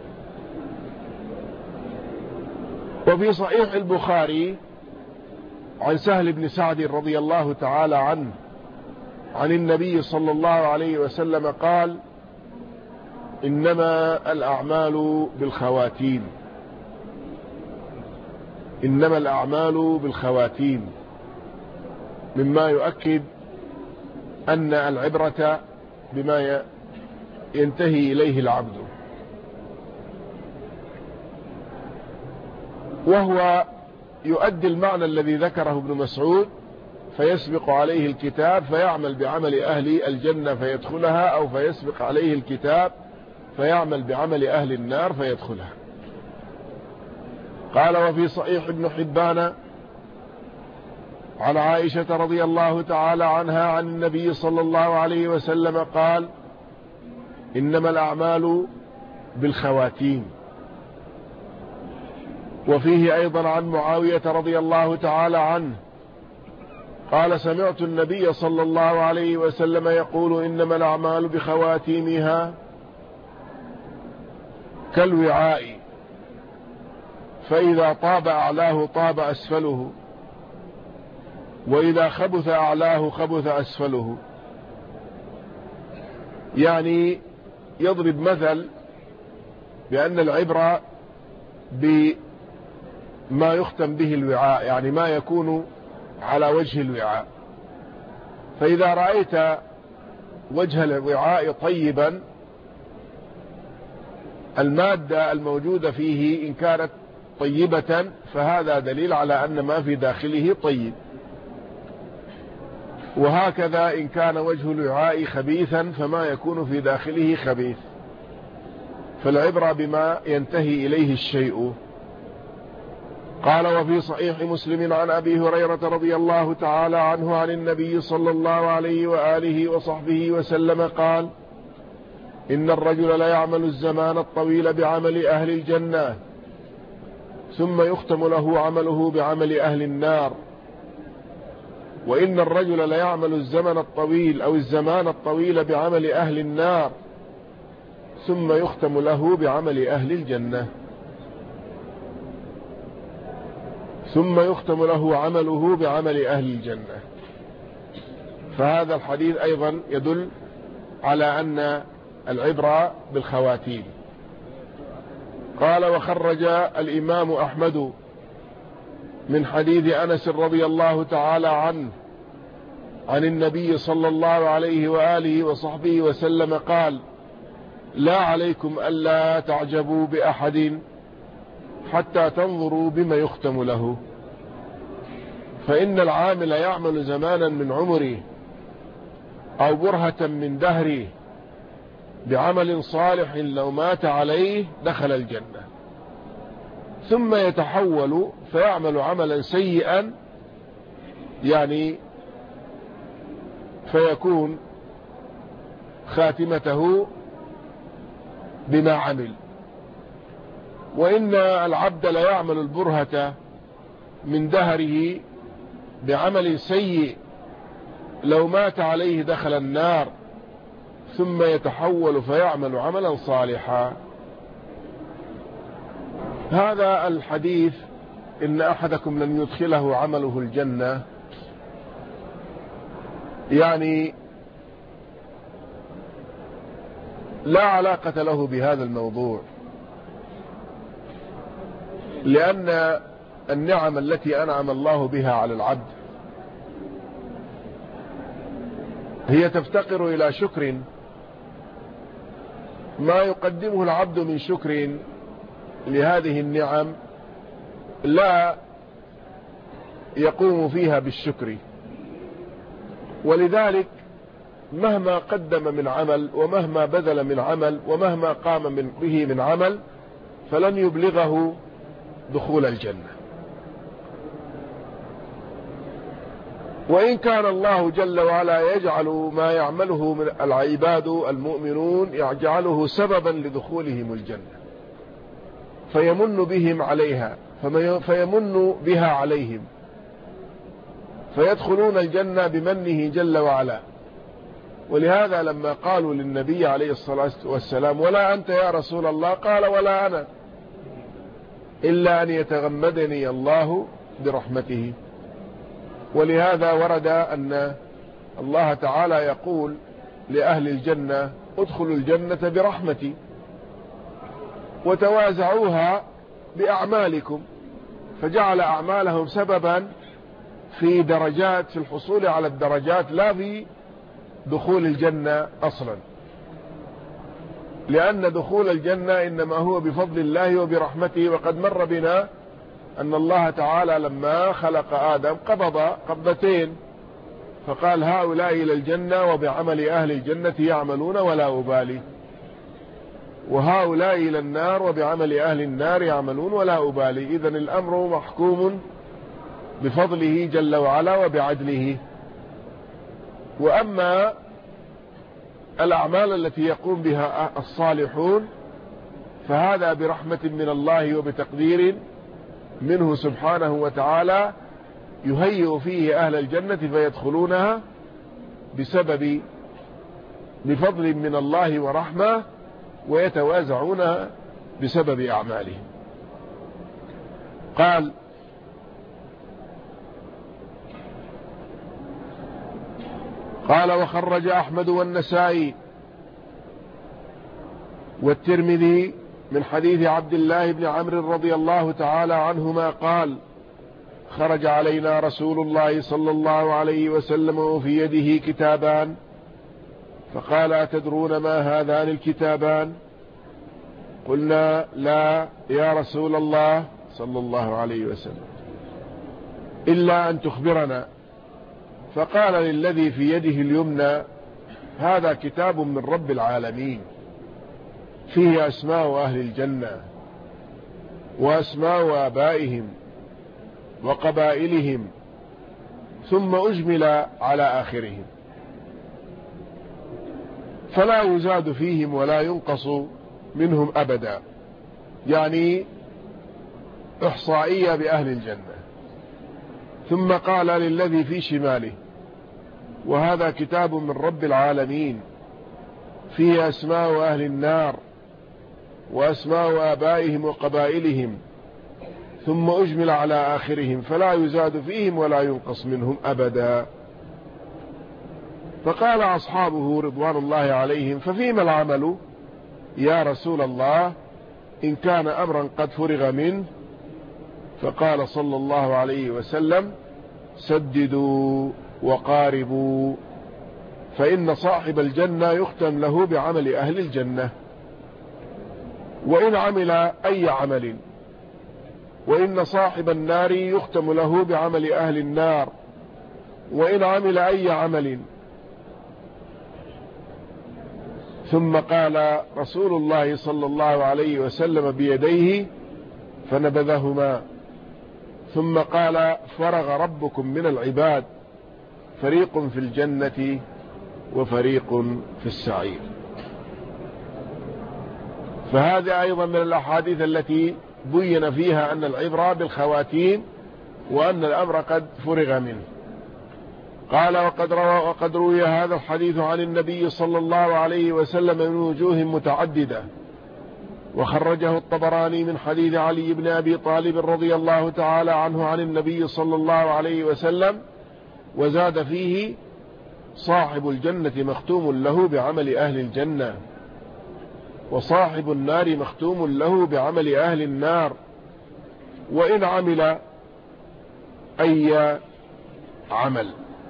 وفي صحيح البخاري عن سهل بن سعد رضي الله تعالى عنه عن النبي صلى الله عليه وسلم قال: إنما الأعمال بالخواتيم. إنما الأعمال بالخواتيم، مما يؤكد أن العبرة بما ينتهي إليه العبد، وهو يؤدي المعنى الذي ذكره ابن مسعود: فيسبق عليه الكتاب فيعمل بعمل أهل الجنة فيدخلها، أو فيسبق عليه الكتاب فيعمل بعمل أهل النار فيدخلها. قال: وفي صحيح ابن حبان عن عائشة رضي الله تعالى عنها عن النبي صلى الله عليه وسلم قال: إنما الأعمال بالخواتيم. وفيه أيضا عن معاوية رضي الله تعالى عنه قال: سمعت النبي صلى الله عليه وسلم يقول: إنما الأعمال بخواتيمها كالوعاء، فإذا طاب أعلاه طاب أسفله، وإذا خبث أعلاه خبث أسفله. يعني يضرب مثل بأن العبرة بما يختم به الوعاء، يعني ما يكون على وجه الوعاء. فإذا رأيت وجه الوعاء طيبا، المادة الموجودة فيه إن كانت طيبة فهذا دليل على أن ما في داخله طيب، وهكذا إن كان وجه الوعاء خبيثا فما يكون في داخله خبيث. فالعبرة بما ينتهي إليه الشيء. قال: وفي صحيح مسلم عن أبي هريرة رضي الله تعالى عنه عن النبي صلى الله عليه وآله وصحبه وسلم قال: إن الرجل لا يعمل الزمان الطويل بعمل أهل الجنة، ثم يختم له عمله بعمل أهل النار. وإن الرجل لا يعمل الزمن الطويل أو الزمان الطويل بعمل أهل النار، ثم يختم له بعمل أهل الجنة. ثم يختم له عمله بعمل أهل الجنة. فهذا الحديث أيضا يدل على أن العبرة بالخواتيم. قال: وخرج الإمام أحمد من حديث أنس رضي الله تعالى عنه عن النبي صلى الله عليه وآله وصحبه وسلم قال: لا عليكم ألا تعجبوا بأحد حتى تنظروا بما يختم له، فإن العامل يعمل زمانا من عمره أو برهة من دهره بعمل صالح لو مات عليه دخل الجنة، ثم يتحول فيعمل عملا سيئا، يعني فيكون خاتمته بما عمل. وإن العبد لا يعمل البرهة من دهره بعمل سيء لو مات عليه دخل النار، ثم يتحول فيعمل عملا صالحا. هذا الحديث: إن أحدكم لن يدخله عمله الجنة، يعني لا علاقة له بهذا الموضوع، لأن النعم التي أنعم الله بها على العبد هي تفتقر إلى شكر. ما يقدمه العبد من شكر لهذه النعم لا يقوم فيها بالشكر، ولذلك مهما قدم من عمل ومهما بذل من عمل ومهما قام به من عمل فلن يبلغه دخول الجنة. وإن كان الله جل وعلا يجعل ما يعمله من العباد المؤمنون يجعله سببا لدخولهم الجنة، فيمن بهم عليها، فيمن بها عليهم فيدخلون الجنة بمنه جل وعلا. ولهذا لما قالوا للنبي عليه الصلاة والسلام: ولا أنت يا رسول الله؟ قال: ولا أنا إلا أن يتغمدني الله برحمته. ولهذا ورد أن الله تعالى يقول لأهل الجنة ادخلوا الجنة برحمتي وتوازعوها بأعمالكم، فجعل أعمالهم سببا في درجات، في الحصول على الدرجات، لا في دخول الجنة أصلا، لأن دخول الجنة إنما هو بفضل الله وبرحمته. وقد مر بنا أن الله تعالى لما خلق آدم قبض قبضتين فقال هؤلاء إلى الجنة وبعمل أهل الجنة يعملون ولا أبالي، وهؤلاء إلى النار وبعمل أهل النار يعملون ولا أبالي. إذن الأمر محكوم بفضله جل وعلا وبعدله. وأما الأعمال التي يقوم بها الصالحون فهذا برحمة من الله وبتقدير منه سبحانه وتعالى يهيئ فيه أهل الجنة فيدخلونها بفضل من الله ورحمة، ويتوازعونها بسبب أعمالهم. قال وخرج أحمد والنسائي والترمذي من حديث عبد الله بن عمرو رضي الله تعالى عنهما قال خرج علينا رسول الله صلى الله عليه وسلم وفي يده كتابان، فقال أتدرون ما هذان الكتابان؟ قلنا لا يا رسول الله صلى الله عليه وسلم إلا أن تخبرنا. فقال للذي في يده اليمنى هذا كتاب من رب العالمين فيه أسماء أهل الجنة وأسماء آبائهم وقبائلهم ثم أجمل على آخرهم، فلا يزاد فيهم ولا ينقص منهم أبدا، يعني إحصائية بأهل الجنة. ثم قال للذي في شماله وهذا كتاب من رب العالمين فيه أسماء أهل النار وأسماء آبائهم وقبائلهم ثم أجمل على آخرهم فلا يزاد فيهم ولا ينقص منهم أبدا. فقال أصحابه رضوان الله عليهم ففيما العمل يا رسول الله إن كان أمرا قد فرغ منه؟ فقال صلى الله عليه وسلم سددوا وقاربوا، فإن صاحب الجنة يختم له بعمل أهل الجنة وإن عمل أي عمل، وإن صاحب النار يختم له بعمل أهل النار وإن عمل أي عمل. ثم قال رسول الله صلى الله عليه وسلم بيديه فنبذهما، ثم قال فرغ ربكم من العباد فريق في الجنة وفريق في السعير. فهذا أيضا من الأحاديث التي بين فيها أن العبرة بالخواتيم وأن الأمر قد فرغ منه. قال وقد روي هذا الحديث عن النبي صلى الله عليه وسلم من وجوه متعددة، وخرجه الطبراني من حديث علي بن أبي طالب رضي الله تعالى عنه عن النبي صلى الله عليه وسلم، وزاد فيه صاحب الجنة مختوم له بعمل أهل الجنة وصاحب النار مختوم له بعمل أهل النار وإن عمل أي عمل.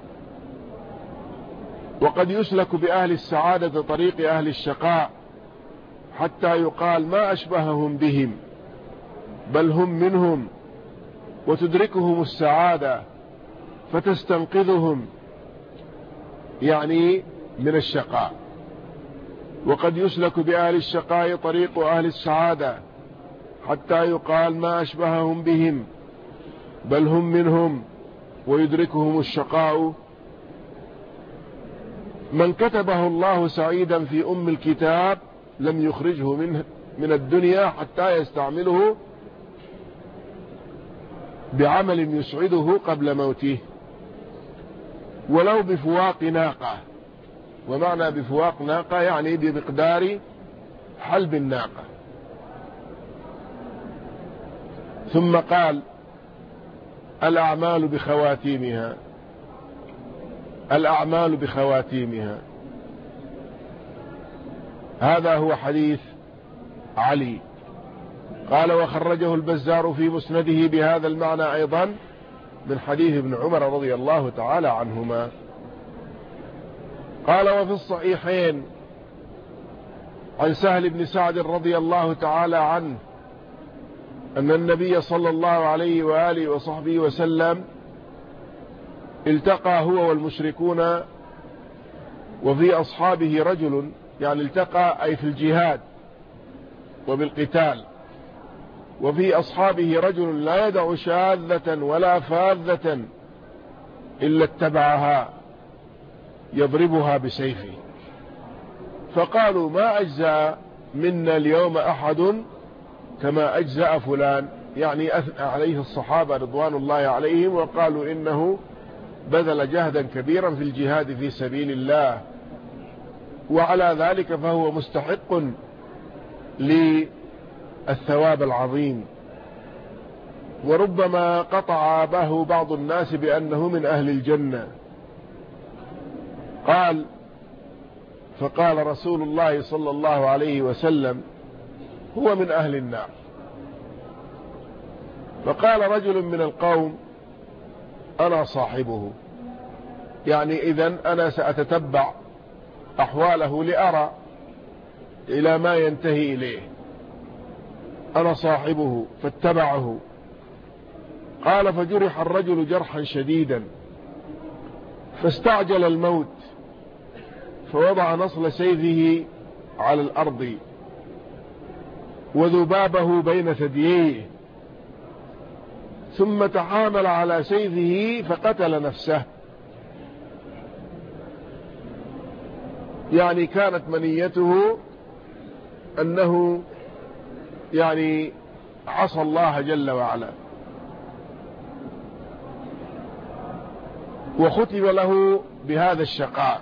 وقد يسلك بأهل السعادة طريق أهل الشقاء حتى يقال ما أشبههم بهم بل هم منهم، وتدركهم السعادة فتستنقذهم يعني من الشقاء. وقد يسلك بأهل الشقاء طريق أهل السعادة حتى يقال ما أشبههم بهم بل هم منهم، ويدركهم الشقاء. من كتبه الله سعيدا في أم الكتاب لم يخرجه من الدنيا حتى يستعمله بعمل يسعده قبل موته ولو بفواق ناقة. ومعنى بفواق ناقة يعني بمقدار حلب الناقة. ثم قال الأعمال بخواتيمها، الأعمال بخواتيمها. هذا هو حديث علي. قال وخرجه البزار في مسنده بهذا المعنى أيضا من حديث ابن عمر رضي الله تعالى عنهما. قال وفي الصحيحين عن سهل بن سعد رضي الله تعالى عنه أن النبي صلى الله عليه وآله وصحبه وسلم التقى هو والمشركون وفي أصحابه رجل، يعني التقى أي في الجهاد وبالقتال، وفي أصحابه رجل لا يدع شاذة ولا فاذة إلا اتبعها يضربها بسيفه. فقالوا ما أجزأ منا اليوم أحد كما أجزأ فلان، يعني أثنى عليه الصحابة رضوان الله عليهم وقالوا إنه بذل جهدا كبيرا في الجهاد في سبيل الله، وعلى ذلك فهو مستحق للثواب العظيم. وربما قطع به بعض الناس بأنه من أهل الجنة. فقال رسول الله صلى الله عليه وسلم هو من أهل النار. فقال رجل من القوم أنا صاحبه، يعني إذن أنا سأتتبع أحواله لأرى إلى ما ينتهي إليه، أنا صاحبه. فاتبعه. قال فجرح الرجل جرحا شديدا فاستعجل الموت فوضع نصل سيفه على الأرض وذبابه بين ثدييه، ثم تحامل على سيفه فقتل نفسه. يعني كانت منيته أنه يعني عصى الله جل وعلا، وختم له بهذا الشقاء.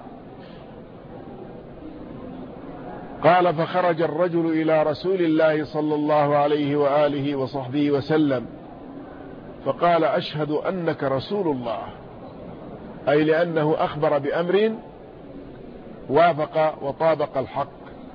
قال فخرج الرجل إلى رسول الله صلى الله عليه وآله وصحبه وسلم فقال أشهد أنك رسول الله، أي لأنه أخبر بأمر وافق وطابق الحق،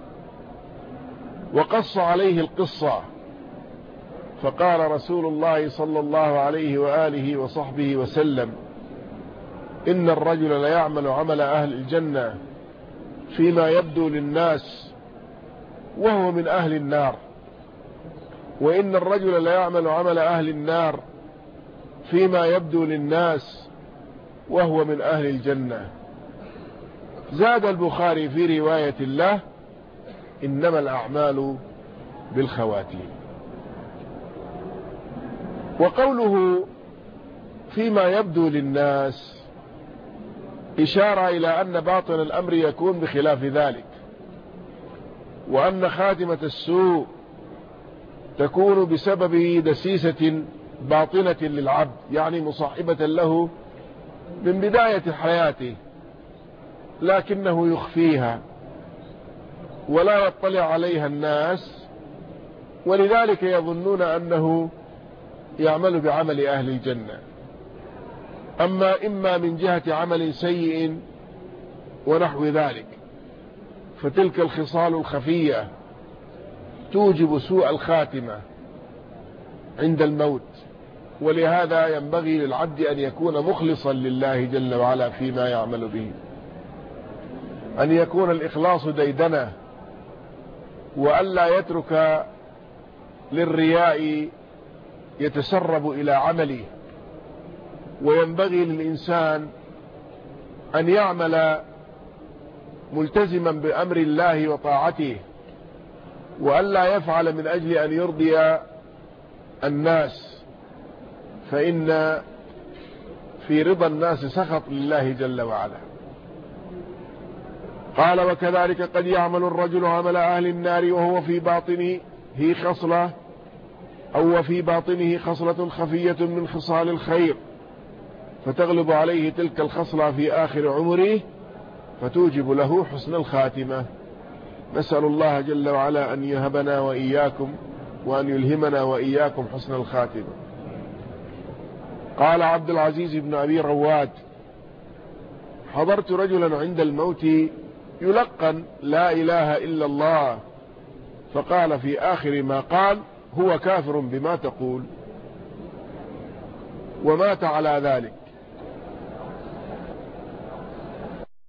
وقص عليه القصة. فقال رسول الله صلى الله عليه وآله وصحبه وسلم إن الرجل ليعمل عمل أهل الجنة فيما يبدو للناس وهو من أهل النار، وإن الرجل ليعمل عمل أهل النار فيما يبدو للناس وهو من أهل الجنة. زاد البخاري في رواية له إنما الأعمال بالخواتيم. وقوله فيما يبدو للناس إشارة إلى أن باطن الأمر يكون بخلاف ذلك، وأن خاتمة السوء تكون بسبب دسيسة باطنة للعبد، يعني مصاحبة له من بداية حياته لكنه يخفيها ولا يطلع عليها الناس، ولذلك يظنون أنه يعمل بعمل أهل الجنة. إما من جهة عمل سيء ونحو ذلك، فتلك الخصال الخفية توجب سوء الخاتمة عند الموت. ولهذا ينبغي للعبد أن يكون مخلصا لله جل وعلا فيما يعمل به، أن يكون الإخلاص ديدنه، وألا يترك للرياء يتسرب إلى عمله. وينبغي للإنسان أن يعمل ملتزما بأمر الله وطاعته، وألا يفعل من أجل أن يرضي الناس، فإن في رضا الناس سخط لله جل وعلا. قال وكذلك قد يعمل الرجل عمل أهل النار وهو في باطنه خصلة أو في باطنه خصلة خفية من خصال الخير، فتغلب عليه تلك الخصلة في آخر عمره فتوجب له حسن الخاتمة. نسأل الله جل وعلا أن يهبنا وإياكم وأن يلهمنا وإياكم حسن الخاتمة. قال عبد العزيز بن أبي رواد حضرت رجلا عند الموت يلقن لا إله إلا الله، فقال في آخر ما قال: هو كافر بما تقول، ومات على ذلك.